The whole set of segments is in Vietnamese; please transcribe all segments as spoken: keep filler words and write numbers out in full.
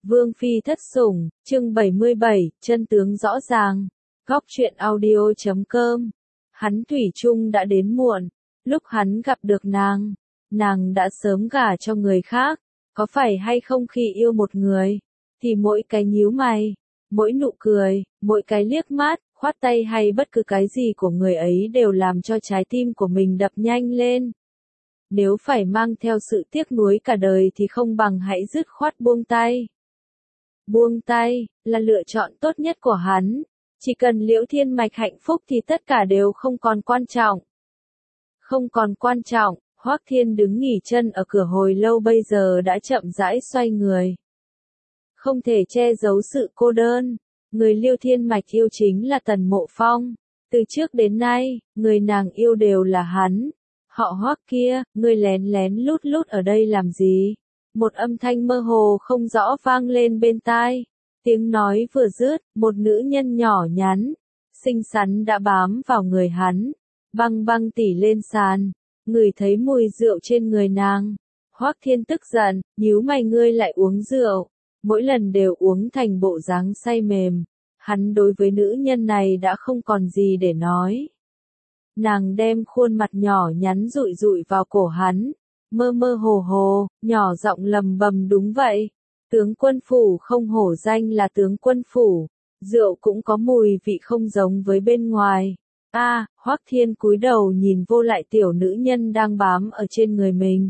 Vương phi thất sủng, chương bảy mươi bảy, chân tướng rõ ràng. Góc truyện audio chấm com. Hắn thủy chung đã đến muộn, lúc hắn gặp được nàng, nàng đã sớm gả cho người khác, có phải hay không khi yêu một người, thì mỗi cái nhíu mày, mỗi nụ cười, mỗi cái liếc mắt, khoát tay hay bất cứ cái gì của người ấy đều làm cho trái tim của mình đập nhanh lên. Nếu phải mang theo sự tiếc nuối cả đời thì không bằng hãy dứt khoát buông tay. Buông tay, là lựa chọn tốt nhất của hắn. Chỉ cần Liễu Thiên Mạch hạnh phúc thì tất cả đều không còn quan trọng. Không còn quan trọng, Hoắc Thiên đứng nghỉ chân ở cửa hồi lâu bây giờ đã chậm rãi xoay người. Không thể che giấu sự cô đơn, người Liễu Thiên Mạch yêu chính là Tần Mộ Phong. Từ trước đến nay, người nàng yêu đều là hắn. Họ Hoắc kia, ngươi lén lén lút lút ở đây làm gì? Một âm thanh mơ hồ không rõ vang lên bên tai. Tiếng nói vừa dứt, một nữ nhân nhỏ nhắn, xinh xắn đã bám vào người hắn, băng băng tỉ lên sàn, ngửi thấy mùi rượu trên người nàng. Hoắc Thiên tức giận, nhíu mày, ngươi lại uống rượu, mỗi lần đều uống thành bộ dáng say mềm. Hắn đối với nữ nhân này đã không còn gì để nói. Nàng đem khuôn mặt nhỏ nhắn dụi dụi vào cổ hắn, mơ mơ hồ hồ, nhỏ giọng lầm bầm, đúng vậy. Tướng quân phủ không hổ danh là tướng quân phủ, rượu cũng có mùi vị không giống với bên ngoài. A, à, Hoắc Thiên cúi đầu nhìn vô lại tiểu nữ nhân đang bám ở trên người mình.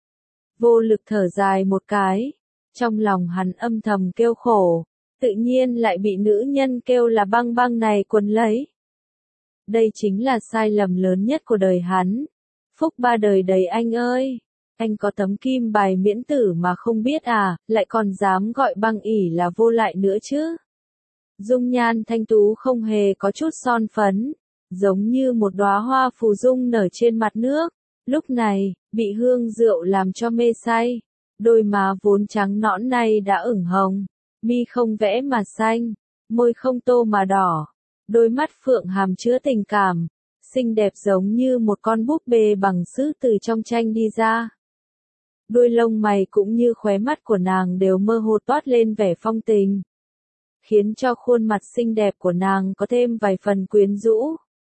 Vô lực thở dài một cái, trong lòng hắn âm thầm kêu khổ, tự nhiên lại bị nữ nhân kêu là băng băng này quấn lấy. Đây chính là sai lầm lớn nhất của đời hắn. Phúc ba đời đầy anh ơi! Anh có tấm kim bài miễn tử mà không biết à, lại còn dám gọi băng ỉ là vô lại nữa chứ. Dung nhan thanh tú không hề có chút son phấn, giống như một đóa hoa phù dung nở trên mặt nước. Lúc này, bị hương rượu làm cho mê say, đôi má vốn trắng nõn này đã ửng hồng, mi không vẽ mà xanh, môi không tô mà đỏ, đôi mắt phượng hàm chứa tình cảm, xinh đẹp giống như một con búp bê bằng sứ từ trong tranh đi ra. Đôi lông mày cũng như khóe mắt của nàng đều mơ hồ toát lên vẻ phong tình, khiến cho khuôn mặt xinh đẹp của nàng có thêm vài phần quyến rũ.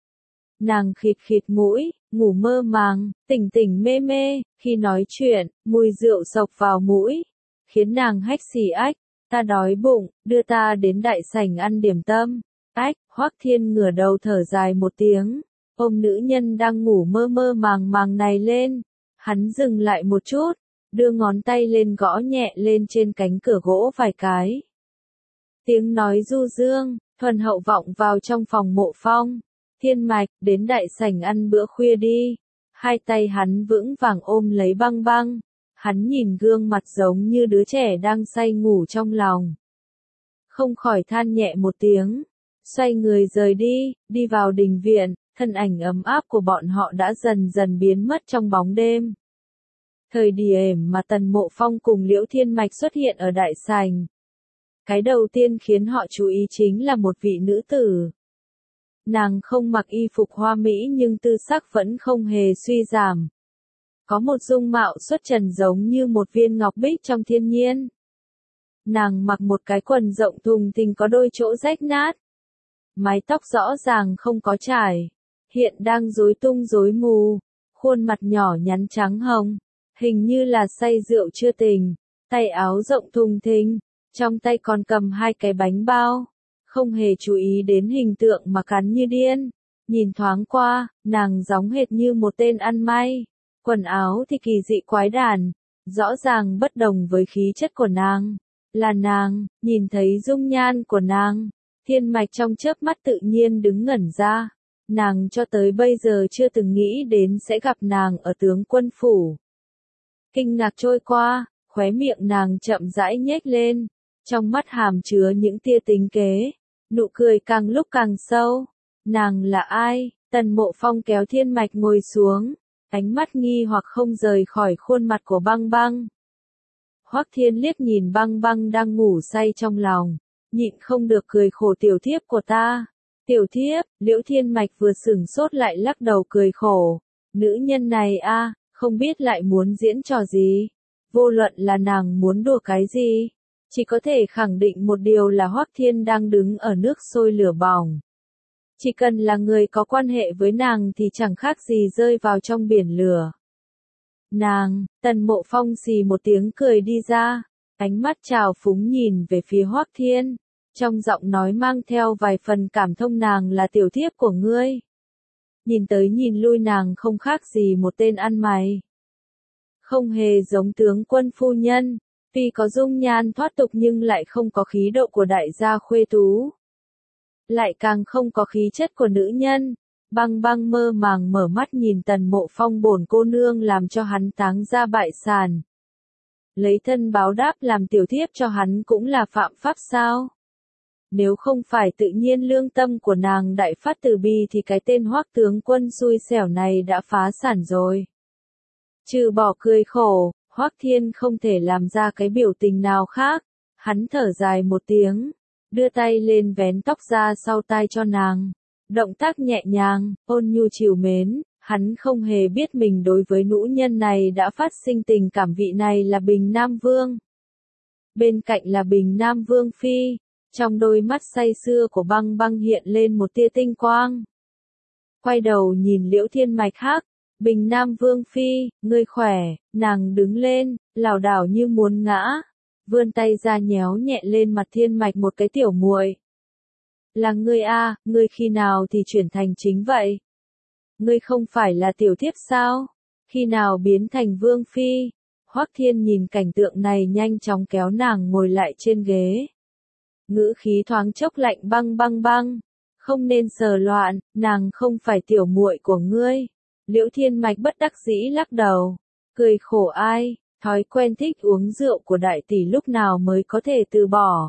Nàng khịt khịt mũi, ngủ mơ màng, tỉnh tỉnh mê mê, khi nói chuyện, mùi rượu xộc vào mũi, khiến nàng hách xì ách, ta đói bụng, đưa ta đến đại sảnh ăn điểm tâm. Ách, Hoắc Thiên ngửa đầu thở dài một tiếng, ôm nữ nhân đang ngủ mơ mơ màng màng này lên. Hắn dừng lại một chút, đưa ngón tay lên gõ nhẹ lên trên cánh cửa gỗ vài cái. Tiếng nói du dương, thuần hậu vọng vào trong phòng Mộ Phong. Thiên Mạch, đến đại sảnh ăn bữa khuya đi. Hai tay hắn vững vàng ôm lấy băng băng. Hắn nhìn gương mặt giống như đứa trẻ đang say ngủ trong lòng. Không khỏi than nhẹ một tiếng. Xoay người rời đi, đi vào đình viện, thân ảnh ấm áp của bọn họ đã dần dần biến mất trong bóng đêm. Thời điểm mà Tần Mộ Phong cùng Liễu Thiên Mạch xuất hiện ở đại sảnh, cái đầu tiên khiến họ chú ý chính là một vị nữ tử. Nàng không mặc y phục hoa mỹ nhưng tư sắc vẫn không hề suy giảm. Có một dung mạo xuất trần giống như một viên ngọc bích trong thiên nhiên. Nàng mặc một cái quần rộng thùng thình có đôi chỗ rách nát. Mái tóc rõ ràng không có trải, hiện đang rối tung rối mù, khuôn mặt nhỏ nhắn trắng hồng, hình như là say rượu chưa tỉnh, tay áo rộng thùng thình, trong tay còn cầm hai cái bánh bao, không hề chú ý đến hình tượng mà cắn như điên. Nhìn thoáng qua, nàng giống hệt như một tên ăn may, quần áo thì kỳ dị quái đản, rõ ràng bất đồng với khí chất của nàng. Là nàng, nhìn thấy dung nhan của nàng, Thiên Mạch trong chớp mắt tự nhiên đứng ngẩn ra. Nàng cho tới bây giờ chưa từng nghĩ đến sẽ gặp nàng ở tướng quân phủ. Kinh ngạc trôi qua, khóe miệng nàng chậm rãi nhếch lên, trong mắt hàm chứa những tia tính kế, nụ cười càng lúc càng sâu. Nàng là ai? Tần Mộ Phong kéo Thiên Mạch ngồi xuống, ánh mắt nghi hoặc không rời khỏi khuôn mặt của băng băng. Hoắc Thiên liếc nhìn băng băng đang ngủ say trong lòng, nhịn không được cười khổ, tiểu thiếp của ta. Tiểu thiếp, Liễu Thiên Mạch vừa sửng sốt lại lắc đầu cười khổ. Nữ nhân này a, à, không biết lại muốn diễn trò gì. Vô luận là nàng muốn đùa cái gì, Chỉ có thể khẳng định một điều là Hoắc Thiên đang đứng ở nước sôi lửa bỏng. Chỉ cần là người có quan hệ với nàng thì chẳng khác gì rơi vào trong biển lửa. Nàng, Tần Mộ Phong xì một tiếng cười đi ra, ánh mắt trào phúng nhìn về phía Hoắc Thiên, trong giọng nói mang theo vài phần cảm thông, nàng là tiểu thiếp của ngươi. Nhìn tới nhìn lui nàng không khác gì một tên ăn mày. Không hề giống tướng quân phu nhân, tuy có dung nhan thoát tục nhưng lại không có khí độ của đại gia khuê tú. Lại càng không có khí chất của nữ nhân. Băng Băng mơ màng mở mắt nhìn Tần Mộ Phong, bổn cô nương làm cho hắn táng ra bại sản. Lấy thân báo đáp làm tiểu thiếp cho hắn cũng là phạm pháp sao? Nếu không phải tự nhiên lương tâm của nàng đại phát từ bi thì cái tên Hoắc tướng quân xui xẻo này đã phá sản rồi. Trừ bỏ cười khổ, Hoắc Thiên không thể làm ra cái biểu tình nào khác. Hắn thở dài một tiếng, đưa tay lên vén tóc ra sau tai cho nàng. Động tác nhẹ nhàng, ôn nhu trìu mến, hắn không hề biết mình đối với nữ nhân này đã phát sinh tình cảm. Vị này là Bình Nam Vương. Bên cạnh là Bình Nam Vương Phi, trong đôi mắt say sưa của Băng Băng hiện lên một tia tinh quang. Quay đầu nhìn Liễu Thiên Mạch Hắc, Bình Nam Vương Phi, ngươi khỏe, nàng đứng lên, lảo đảo như muốn ngã, vươn tay ra nhéo nhẹ lên mặt Thiên Mạch một cái, tiểu muội. Là ngươi a, ngươi khi nào thì chuyển thành chính vậy? Ngươi không phải là tiểu thiếp sao? Khi nào biến thành vương phi? Hoắc Thiên nhìn cảnh tượng này nhanh chóng kéo nàng ngồi lại trên ghế. Ngữ khí thoáng chốc lạnh băng băng băng. Không nên sờ loạn, nàng không phải tiểu muội của ngươi. Liễu Thiên Mạch bất đắc dĩ lắc đầu. Cười khổ ai, thói quen thích uống rượu của đại tỷ lúc nào mới có thể từ bỏ.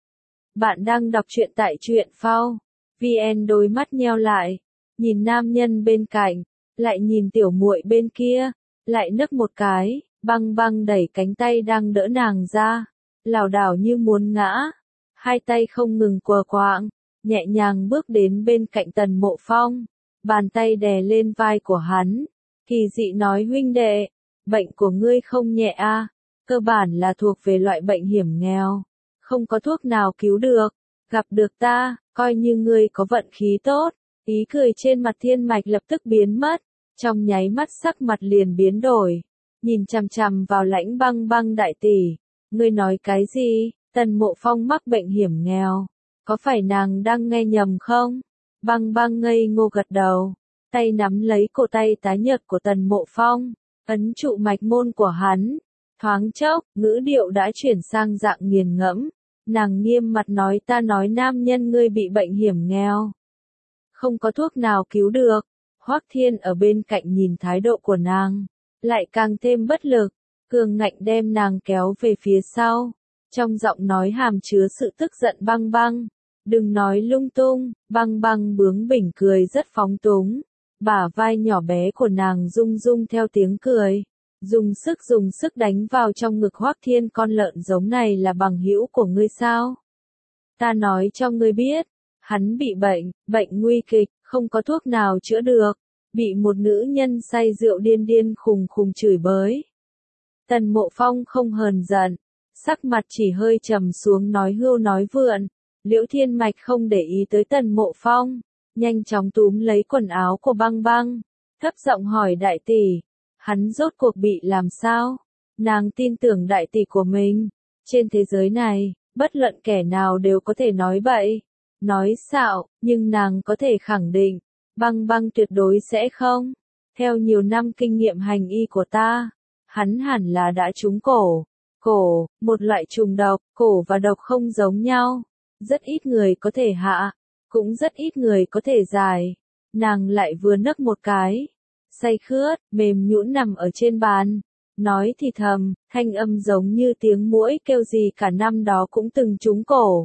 Bạn đang đọc truyện tại truyện phao. vê en, đôi mắt nheo lại, nhìn nam nhân bên cạnh, lại nhìn tiểu muội bên kia, lại nấc một cái, Băng Băng đẩy cánh tay đang đỡ nàng ra, lảo đảo như muốn ngã, hai tay không ngừng quờ quạng, nhẹ nhàng bước đến bên cạnh Tần Mộ Phong, bàn tay đè lên vai của hắn, kỳ dị nói, huynh đệ, bệnh của ngươi không nhẹ a, cơ bản là thuộc về loại bệnh hiểm nghèo. Không có thuốc nào cứu được, gặp được ta, coi như ngươi có vận khí tốt. Ý cười trên mặt Thiên Mạch lập tức biến mất, trong nháy mắt sắc mặt liền biến đổi, nhìn chằm chằm vào Lãnh Băng Băng đại tỷ. Ngươi nói cái gì? Tần Mộ Phong mắc bệnh hiểm nghèo, có phải nàng đang nghe nhầm không? Băng Băng ngây ngô gật đầu, tay nắm lấy cổ tay tái nhợt của Tần Mộ Phong, ấn trụ mạch môn của hắn. Thoáng chốc, ngữ điệu đã chuyển sang dạng nghiền ngẫm. Nàng nghiêm mặt nói, ta nói nam nhân ngươi bị bệnh hiểm nghèo, không có thuốc nào cứu được. Hoắc Thiên ở bên cạnh nhìn thái độ của nàng, lại càng thêm bất lực, cường ngạnh đem nàng kéo về phía sau, trong giọng nói hàm chứa sự tức giận. Băng Băng, đừng nói lung tung. Băng Băng bướng bỉnh cười rất phóng túng, bả vai nhỏ bé của nàng rung rung theo tiếng cười. Dùng sức dùng sức đánh vào trong ngực Hoắc Thiên, con lợn giống này là bằng hữu của ngươi sao? Ta nói cho ngươi biết, hắn bị bệnh, bệnh nguy kịch, không có thuốc nào chữa được, bị một nữ nhân say rượu điên điên khùng khùng chửi bới. Tần Mộ Phong không hờn giận, sắc mặt chỉ hơi trầm xuống, nói hưu nói vượn. Liễu Thiên Mạch không để ý tới Tần Mộ Phong, nhanh chóng túm lấy quần áo của Băng Băng, thấp giọng hỏi, đại tỷ, hắn rốt cuộc bị làm sao? Nàng tin tưởng đại tỷ của mình. Trên thế giới này, bất luận kẻ nào đều có thể nói bậy, nói xạo, nhưng nàng có thể khẳng định, Băng Băng tuyệt đối sẽ không. Theo nhiều năm kinh nghiệm hành y của ta, hắn hẳn là đã trúng cổ. Cổ, một loại trùng độc, cổ và độc không giống nhau. Rất ít người có thể hạ, cũng rất ít người có thể giải. Nàng lại vừa nấc một cái, say khướt, mềm nhũn nằm ở trên bàn, nói thì thầm, thanh âm giống như tiếng muỗi kêu, gì cả năm đó cũng từng trúng cổ.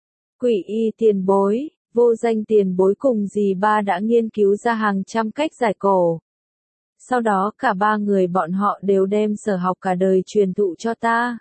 Quỷ y tiền bối, vô danh tiền bối cùng dì ba đã nghiên cứu ra hàng trăm cách giải cổ. Sau đó cả ba người bọn họ đều đem sở học cả đời truyền thụ cho ta.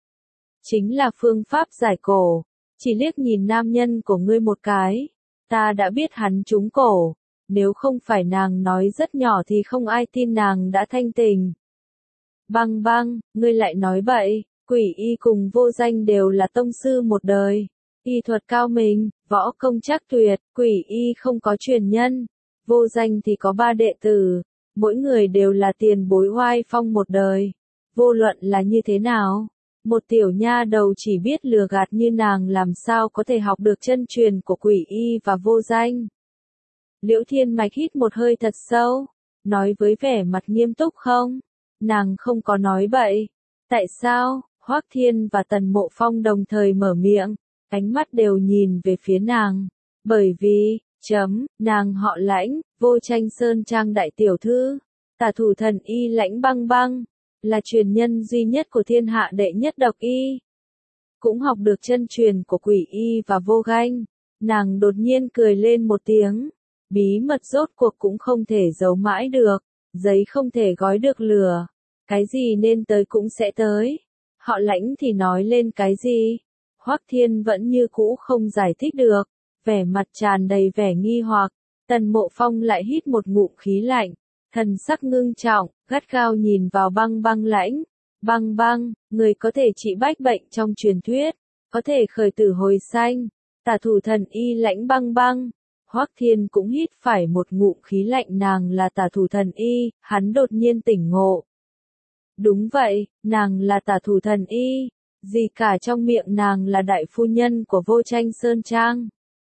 Chính là phương pháp giải cổ. Chỉ liếc nhìn nam nhân của ngươi một cái, ta đã biết hắn trúng cổ. Nếu không phải nàng nói rất nhỏ thì không ai tin nàng đã thanh tình. Băng Băng, ngươi lại nói bậy. Quỷ y cùng Vô Danh đều là tông sư một đời, y thuật cao minh, võ công chắc tuyệt, quỷ y không có truyền nhân, Vô Danh thì có ba đệ tử, mỗi người đều là tiền bối oai phong một đời. Vô luận là như thế nào, một tiểu nha đầu chỉ biết lừa gạt như nàng làm sao có thể học được chân truyền của quỷ y và Vô Danh. Liễu Thiên Mạch hít một hơi thật sâu, nói với vẻ mặt nghiêm túc không? Nàng không có nói bậy. Tại sao? Hoắc Thiên và Tần Mộ Phong đồng thời mở miệng, ánh mắt đều nhìn về phía nàng. Bởi vì, chấm, nàng họ Lãnh, Vô Tranh Sơn Trang đại tiểu thư, tả thủ thần y Lãnh Băng Băng, là truyền nhân duy nhất của thiên hạ đệ nhất độc y. Cũng học được chân truyền của quỷ y và Vô Ganh. Nàng đột nhiên cười lên một tiếng. Bí mật rốt cuộc cũng không thể giấu mãi được, giấy không thể gói được lửa. Cái gì nên tới cũng sẽ tới. Họ Lãnh thì nói lên cái gì? Hoắc Thiên vẫn như cũ không giải thích được, vẻ mặt tràn đầy vẻ nghi hoặc. Tần Mộ Phong lại hít một ngụm khí lạnh, thần sắc ngưng trọng, gắt gao nhìn vào Băng Băng Lãnh. Băng Băng, người có thể trị bách bệnh trong truyền thuyết, có thể khởi tử hồi sanh, tả thủ thần y Lãnh Băng Băng. Hoắc Thiên cũng hít phải một ngụm khí lạnh, nàng là tả thủ thần y, hắn đột nhiên tỉnh ngộ. Đúng vậy, nàng là tả thủ thần y, gì cả trong miệng nàng là đại phu nhân của Vô Tranh Sơn Trang.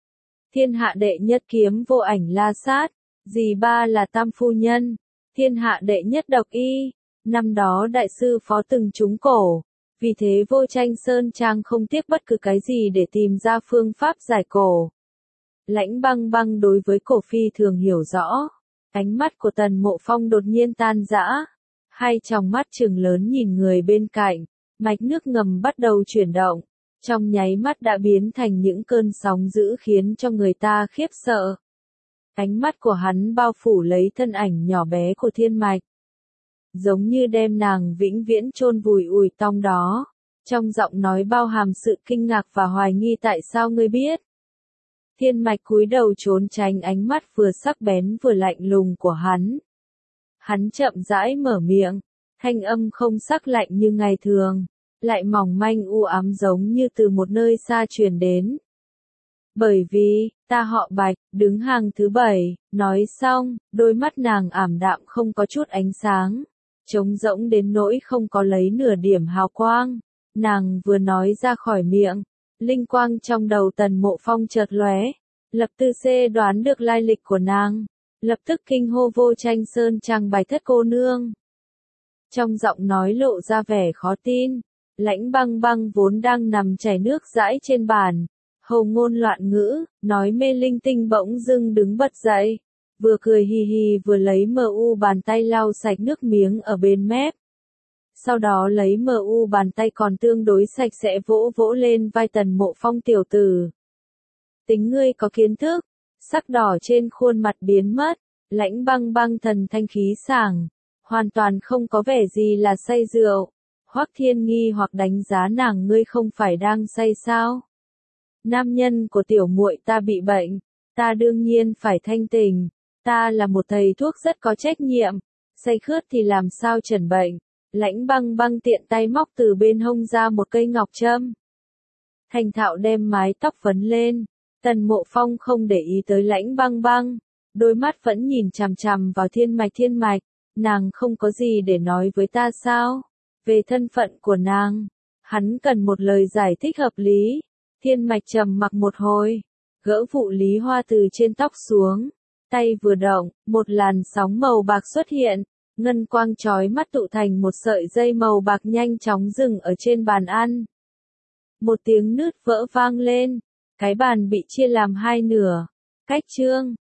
Thiên hạ đệ nhất kiếm Vô Ảnh La Sát, dì ba là tam phu nhân, thiên hạ đệ nhất độc y, năm đó đại sư phó từng trúng cổ, vì thế Vô Tranh Sơn Trang không tiếc bất cứ cái gì để tìm ra phương pháp giải cổ. Lãnh Băng Băng đối với cổ phi thường hiểu rõ, ánh mắt của Tần Mộ Phong đột nhiên tan rã, hai tròng mắt trừng lớn nhìn người bên cạnh, mạch nước ngầm bắt đầu chuyển động, trong nháy mắt đã biến thành những cơn sóng dữ khiến cho người ta khiếp sợ. Ánh mắt của hắn bao phủ lấy thân ảnh nhỏ bé của Thiên Mạch, giống như đem nàng vĩnh viễn chôn vùi ủi tong đó, trong giọng nói bao hàm sự kinh ngạc và hoài nghi. Tại sao ngươi biết? Thiên Mạch cúi đầu trốn tránh ánh mắt vừa sắc bén vừa lạnh lùng của hắn. Hắn chậm rãi mở miệng, thanh âm không sắc lạnh như ngày thường, lại mỏng manh u ám giống như từ một nơi xa truyền đến. Bởi vì, ta họ Bạch, đứng hàng thứ bảy, nói xong, đôi mắt nàng ảm đạm không có chút ánh sáng, trống rỗng đến nỗi không có lấy nửa điểm hào quang. Nàng vừa nói ra khỏi miệng, linh quang trong đầu Tần Mộ Phong chợt lóe, lập tức xê đoán được lai lịch của nàng, lập tức kinh hô Vô Tranh Sơn Trang Bạch thất cô nương. Trong giọng nói lộ ra vẻ khó tin, Lãnh Băng Băng vốn đang nằm chảy nước dãi trên bàn, hầu ngôn loạn ngữ, nói mê linh tinh bỗng dưng đứng bật dậy, vừa cười hì hì vừa lấy mờ u bàn tay lau sạch nước miếng ở bên mép. Sau đó lấy mờ u bàn tay còn tương đối sạch sẽ vỗ vỗ lên vai Tần Mộ Phong tiểu tử. Tính ngươi có kiến thức, sắc đỏ trên khuôn mặt biến mất, Lãnh Băng Băng thần thanh khí sảng, hoàn toàn không có vẻ gì là say rượu. Hoắc Thiên nghi hoặc đánh giá nàng, ngươi không phải đang say sao? Nam nhân của tiểu muội ta bị bệnh, ta đương nhiên phải thanh tỉnh, ta là một thầy thuốc rất có trách nhiệm, say khướt thì làm sao chẩn bệnh. Lãnh Băng Băng tiện tay móc từ bên hông ra một cây ngọc châm, thành thạo đem mái tóc phấn lên. Tần Mộ Phong không để ý tới Lãnh Băng Băng, đôi mắt vẫn nhìn chằm chằm vào Thiên Mạch. Thiên Mạch, nàng không có gì để nói với ta sao? Về thân phận của nàng, hắn cần một lời giải thích hợp lý. Thiên Mạch trầm mặc một hồi, gỡ vụ lý hoa từ trên tóc xuống, tay vừa động, một làn sóng màu bạc xuất hiện, ngân quang chói mắt tụ thành một sợi dây màu bạc nhanh chóng dừng ở trên bàn ăn. Một tiếng nứt vỡ vang lên, cái bàn bị chia làm hai nửa. Cách chương